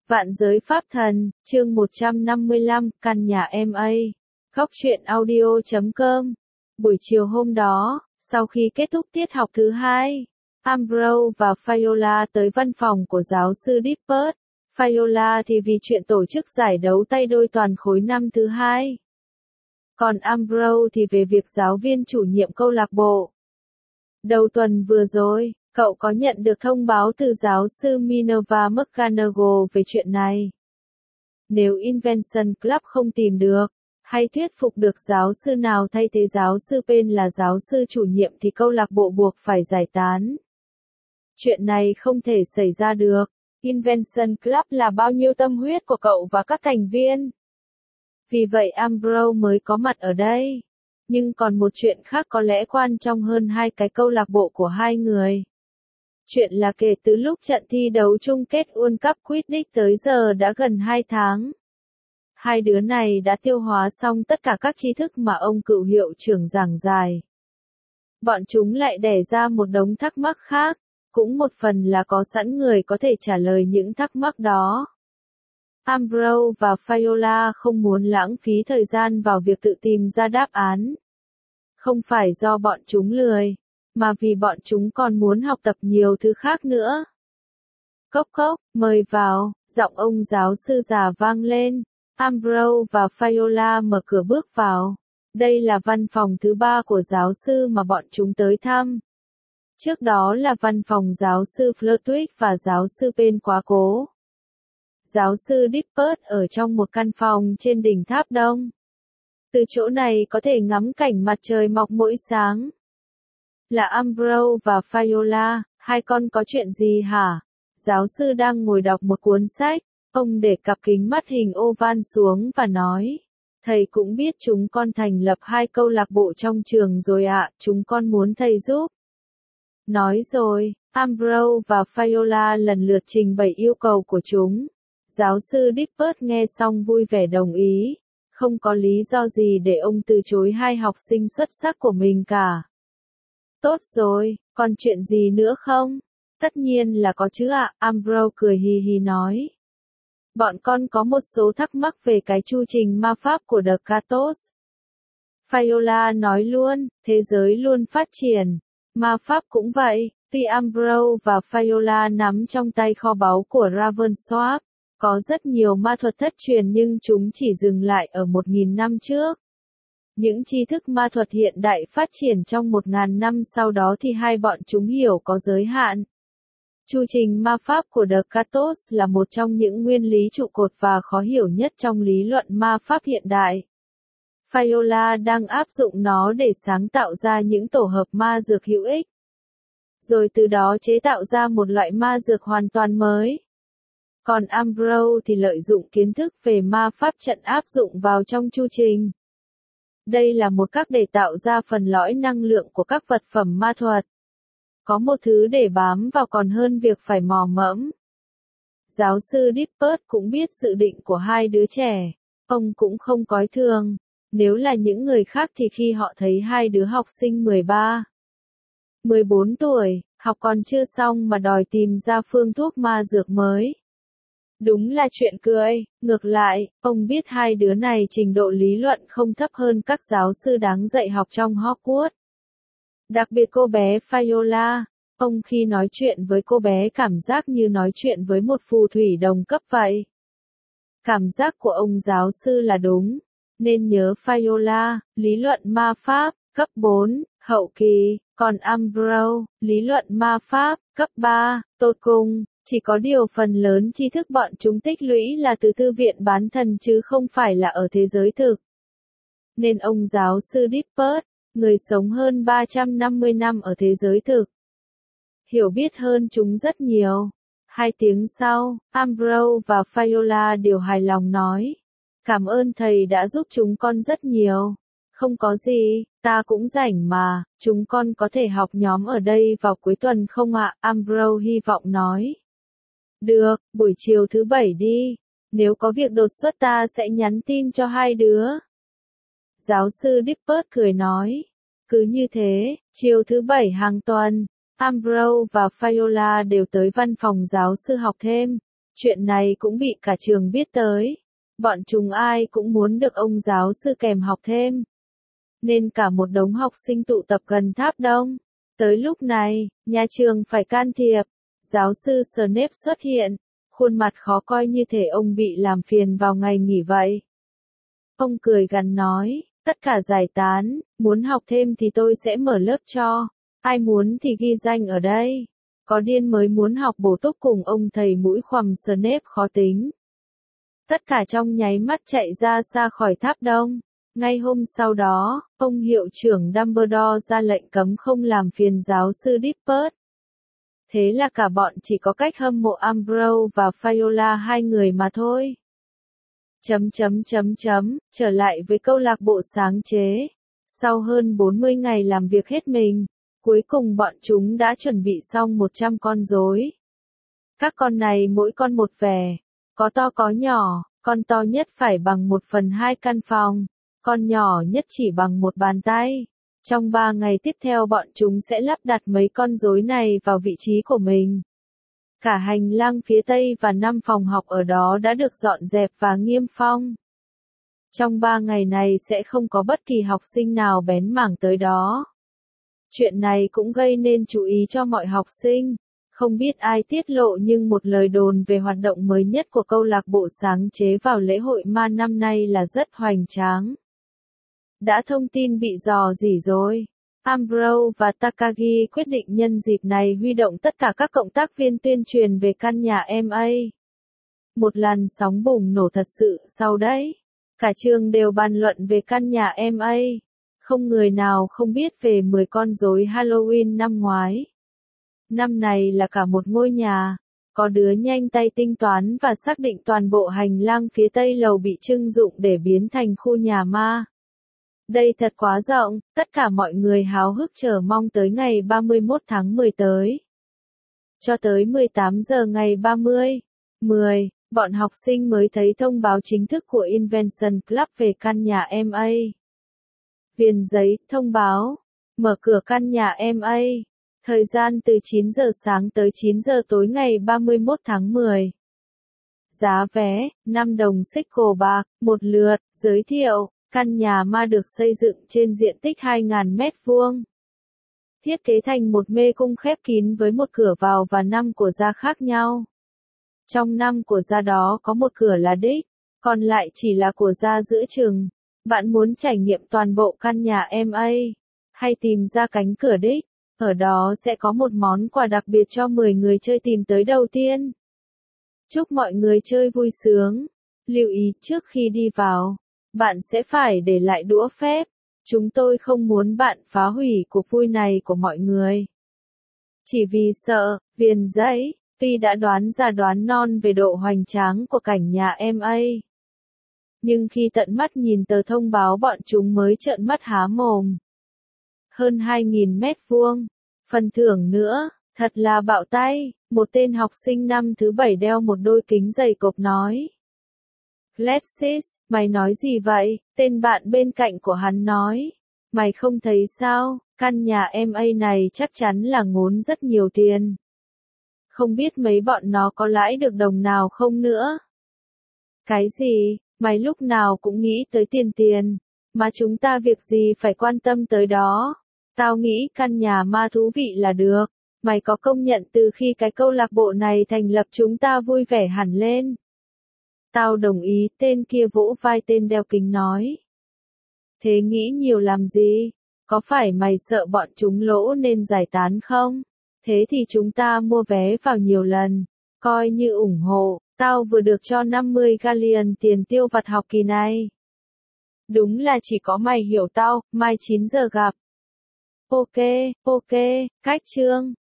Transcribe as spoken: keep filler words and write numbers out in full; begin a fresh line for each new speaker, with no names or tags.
Vạn giới pháp thần, chương một trăm năm mươi lăm, căn nhà em a. Góc truyện audio chấm com. Buổi chiều hôm đó, sau khi kết thúc tiết học thứ hai, Ambrose và Viola tới văn phòng của giáo sư Dippert. Viola thì vì chuyện tổ chức giải đấu tay đôi toàn khối năm thứ hai. Còn Ambrose thì về việc giáo viên chủ nhiệm câu lạc bộ. Đầu tuần vừa rồi, cậu có nhận được thông báo từ giáo sư Minerva McGonagall về chuyện này. Nếu Invention Club không tìm được, hay thuyết phục được giáo sư nào thay thế giáo sư Pen là giáo sư chủ nhiệm thì câu lạc bộ buộc phải giải tán. Chuyện này không thể xảy ra được. Invention Club là bao nhiêu tâm huyết của cậu và các thành viên. Vì vậy Ambrose mới có mặt ở đây. Nhưng còn một chuyện khác có lẽ quan trọng hơn hai cái câu lạc bộ của hai người. Chuyện là kể từ lúc trận thi đấu chung kết World Cup Quidditch tới giờ đã gần hai tháng. Hai đứa này đã tiêu hóa xong tất cả các tri thức mà ông cựu hiệu trưởng giảng giải. Bọn chúng lại đẻ ra một đống thắc mắc khác, cũng một phần là có sẵn người có thể trả lời những thắc mắc đó. Ambrose và Viola không muốn lãng phí thời gian vào việc tự tìm ra đáp án. Không phải do bọn chúng lười, mà vì bọn chúng còn muốn học tập nhiều thứ khác nữa. Cốc cốc, mời vào, giọng ông giáo sư già vang lên. Ambrose và Viola mở cửa bước vào. Đây là văn phòng thứ ba của giáo sư mà bọn chúng tới thăm. Trước đó là văn phòng giáo sư Flitwick và giáo sư Pen quá cố. Giáo sư Dippert ở trong một căn phòng trên đỉnh tháp đông. Từ chỗ này có thể ngắm cảnh mặt trời mọc mỗi sáng. Là Ambrose và Viola, hai con có chuyện gì hả? Giáo sư đang ngồi đọc một cuốn sách, ông để cặp kính mắt hình oval xuống và nói. Thầy cũng biết chúng con thành lập hai câu lạc bộ trong trường rồi ạ, chúng con muốn thầy giúp. Nói rồi, Ambrose và Viola lần lượt trình bày yêu cầu của chúng. Giáo sư Dippert nghe xong vui vẻ đồng ý. Không có lý do gì để ông từ chối hai học sinh xuất sắc của mình cả. Tốt rồi, còn chuyện gì nữa không? Tất nhiên là có chứ ạ, Ambrose cười hì hì nói. Bọn con có một số thắc mắc về cái chu trình ma pháp của The Catos. Viola nói luôn, thế giới luôn phát triển. Ma pháp cũng vậy, tuy Ambrose và Viola nắm trong tay kho báu của Ravensworth. Có rất nhiều ma thuật thất truyền nhưng chúng chỉ dừng lại ở một nghìn năm trước. Những tri thức ma thuật hiện đại phát triển trong một ngàn năm sau đó thì hai bọn chúng hiểu có giới hạn. Chu trình ma pháp của The Catos là một trong những nguyên lý trụ cột và khó hiểu nhất trong lý luận ma pháp hiện đại. Viola đang áp dụng nó để sáng tạo ra những tổ hợp ma dược hữu ích. Rồi từ đó chế tạo ra một loại ma dược hoàn toàn mới. Còn Ambrose thì lợi dụng kiến thức về ma pháp trận áp dụng vào trong chu trình. Đây là một cách để tạo ra phần lõi năng lượng của các vật phẩm ma thuật. Có một thứ để bám vào còn hơn việc phải mò mẫm. Giáo sư Dippert cũng biết dự định của hai đứa trẻ. Ông cũng không coi thường. Nếu là những người khác thì khi họ thấy hai đứa học sinh mười ba, mười bốn tuổi, học còn chưa xong mà đòi tìm ra phương thuốc ma dược mới. Đúng là chuyện cười, ngược lại, ông biết hai đứa này trình độ lý luận không thấp hơn các giáo sư đáng dạy học trong Hogwarts. Đặc biệt cô bé Viola, ông khi nói chuyện với cô bé cảm giác như nói chuyện với một phù thủy đồng cấp vậy. Cảm giác của ông giáo sư là đúng, nên nhớ Viola, lý luận ma pháp, cấp bốn, hậu kỳ, còn Ambrose, lý luận ma pháp, cấp ba, tột cùng. Chỉ có điều phần lớn tri thức bọn chúng tích lũy là từ thư viện bán thần chứ không phải là ở thế giới thực. Nên ông giáo sư Dippert, người sống hơn ba trăm năm mươi năm ở thế giới thực, hiểu biết hơn chúng rất nhiều. Hai tiếng sau, Ambrose và Viola đều hài lòng nói. Cảm ơn thầy đã giúp chúng con rất nhiều. Không có gì, ta cũng rảnh mà, chúng con có thể học nhóm ở đây vào cuối tuần không ạ? Ambrose hy vọng nói. Được, buổi chiều thứ bảy đi. Nếu có việc đột xuất ta sẽ nhắn tin cho hai đứa. Giáo sư Dippert cười nói. Cứ như thế, chiều thứ bảy hàng tuần, Ambrose và Viola đều tới văn phòng giáo sư học thêm. Chuyện này cũng bị cả trường biết tới. Bọn chúng ai cũng muốn được ông giáo sư kèm học thêm. Nên cả một đống học sinh tụ tập gần tháp đông. Tới lúc này, nhà trường phải can thiệp. Giáo sư Snape xuất hiện. Khuôn mặt khó coi như thể ông bị làm phiền vào ngày nghỉ vậy. Ông cười gằn nói, tất cả giải tán, muốn học thêm thì tôi sẽ mở lớp cho. Ai muốn thì ghi danh ở đây. Có điên mới muốn học bổ túc cùng ông thầy mũi khoằm Snape khó tính. Tất cả trong nháy mắt chạy ra xa khỏi tháp đông. Ngay hôm sau đó, ông hiệu trưởng Dumbledore ra lệnh cấm không làm phiền giáo sư Dippert. Thế là cả bọn chỉ có cách hâm mộ Umbridge và Viola hai người mà thôi. Chấm chấm chấm chấm, trở lại với câu lạc bộ sáng chế. Sau hơn bốn mươi ngày làm việc hết mình, cuối cùng bọn chúng đã chuẩn bị xong một trăm con rối. Các con này mỗi con một vẻ, có to có nhỏ, con to nhất phải bằng một phần hai căn phòng, con nhỏ nhất chỉ bằng một bàn tay. Trong ba ngày tiếp theo bọn chúng sẽ lắp đặt mấy con rối này vào vị trí của mình. Cả hành lang phía tây và năm phòng học ở đó đã được dọn dẹp và niêm phong. Trong ba ngày này sẽ không có bất kỳ học sinh nào bén mảng tới đó. Chuyện này cũng gây nên chú ý cho mọi học sinh. Không biết ai tiết lộ nhưng một lời đồn về hoạt động mới nhất của câu lạc bộ sáng chế vào lễ hội ma năm nay là rất hoành tráng. Đã thông tin bị dò dỉ rồi. Umbridge và Takagi quyết định nhân dịp này huy động tất cả các cộng tác viên tuyên truyền về căn nhà em a. Một làn sóng bùng nổ thật sự sau đấy. Cả trường đều bàn luận về căn nhà em a. Không người nào không biết về mười con rối Halloween năm ngoái. Năm này là cả một ngôi nhà. Có đứa nhanh tay tính toán và xác định toàn bộ hành lang phía tây lầu bị trưng dụng để biến thành khu nhà ma. Đây thật quá rộng, tất cả mọi người háo hức chờ mong tới ngày ba mươi mốt tháng mười tới. Cho tới mười tám giờ ngày ba mươi, mười, bọn học sinh mới thấy thông báo chính thức của Invention Club về căn nhà em a. Viền giấy, thông báo, mở cửa căn nhà em a. Thời gian từ chín giờ sáng tới chín giờ tối ngày ba mươi mốt tháng mười. Giá vé, năm đồng sickle bạc, một lượt, giới thiệu. Căn nhà ma được xây dựng trên diện tích hai nghìn mét vuông. Thiết kế thành một mê cung khép kín với một cửa vào và năm của gia khác nhau. Trong năm của gia đó có một cửa là đích, còn lại chỉ là của gia giữa chừng. Bạn muốn trải nghiệm toàn bộ căn nhà em a, hay tìm ra cánh cửa đích, ở đó sẽ có một món quà đặc biệt cho mười người chơi tìm tới đầu tiên. Chúc mọi người chơi vui sướng. Lưu ý trước khi đi vào, bạn sẽ phải để lại đũa phép. Chúng tôi không muốn bạn phá hủy cuộc vui này của mọi người. Chỉ vì sợ, viền giấy, Pi đã đoán ra đoán non về độ hoành tráng của cảnh nhà em a. Nhưng khi tận mắt nhìn tờ thông báo bọn chúng mới trợn mắt há mồm. Hơn hai nghìn mét vuông. Phần thưởng nữa, thật là bạo tay, một tên học sinh năm thứ bảy đeo một đôi kính dày cộp nói. Alexis, mày nói gì vậy? Tên bạn bên cạnh của hắn nói. Mày không thấy sao, căn nhà em a này chắc chắn là ngốn rất nhiều tiền. Không biết mấy bọn nó có lãi được đồng nào không nữa. Cái gì, mày lúc nào cũng nghĩ tới tiền tiền, mà chúng ta việc gì phải quan tâm tới đó. Tao nghĩ căn nhà ma thú vị là được. Mày có công nhận từ khi cái câu lạc bộ này thành lập chúng ta vui vẻ hẳn lên. Tao đồng ý, tên kia vỗ vai tên đeo kính nói. Thế nghĩ nhiều làm gì? Có phải mày sợ bọn chúng lỗ nên giải tán không? Thế thì chúng ta mua vé vào nhiều lần, coi như ủng hộ. Tao vừa được cho năm mươi galleon tiền tiêu vặt học kỳ này. Đúng là chỉ có mày hiểu tao, mai chín giờ gặp. Ok, ok, cách chương.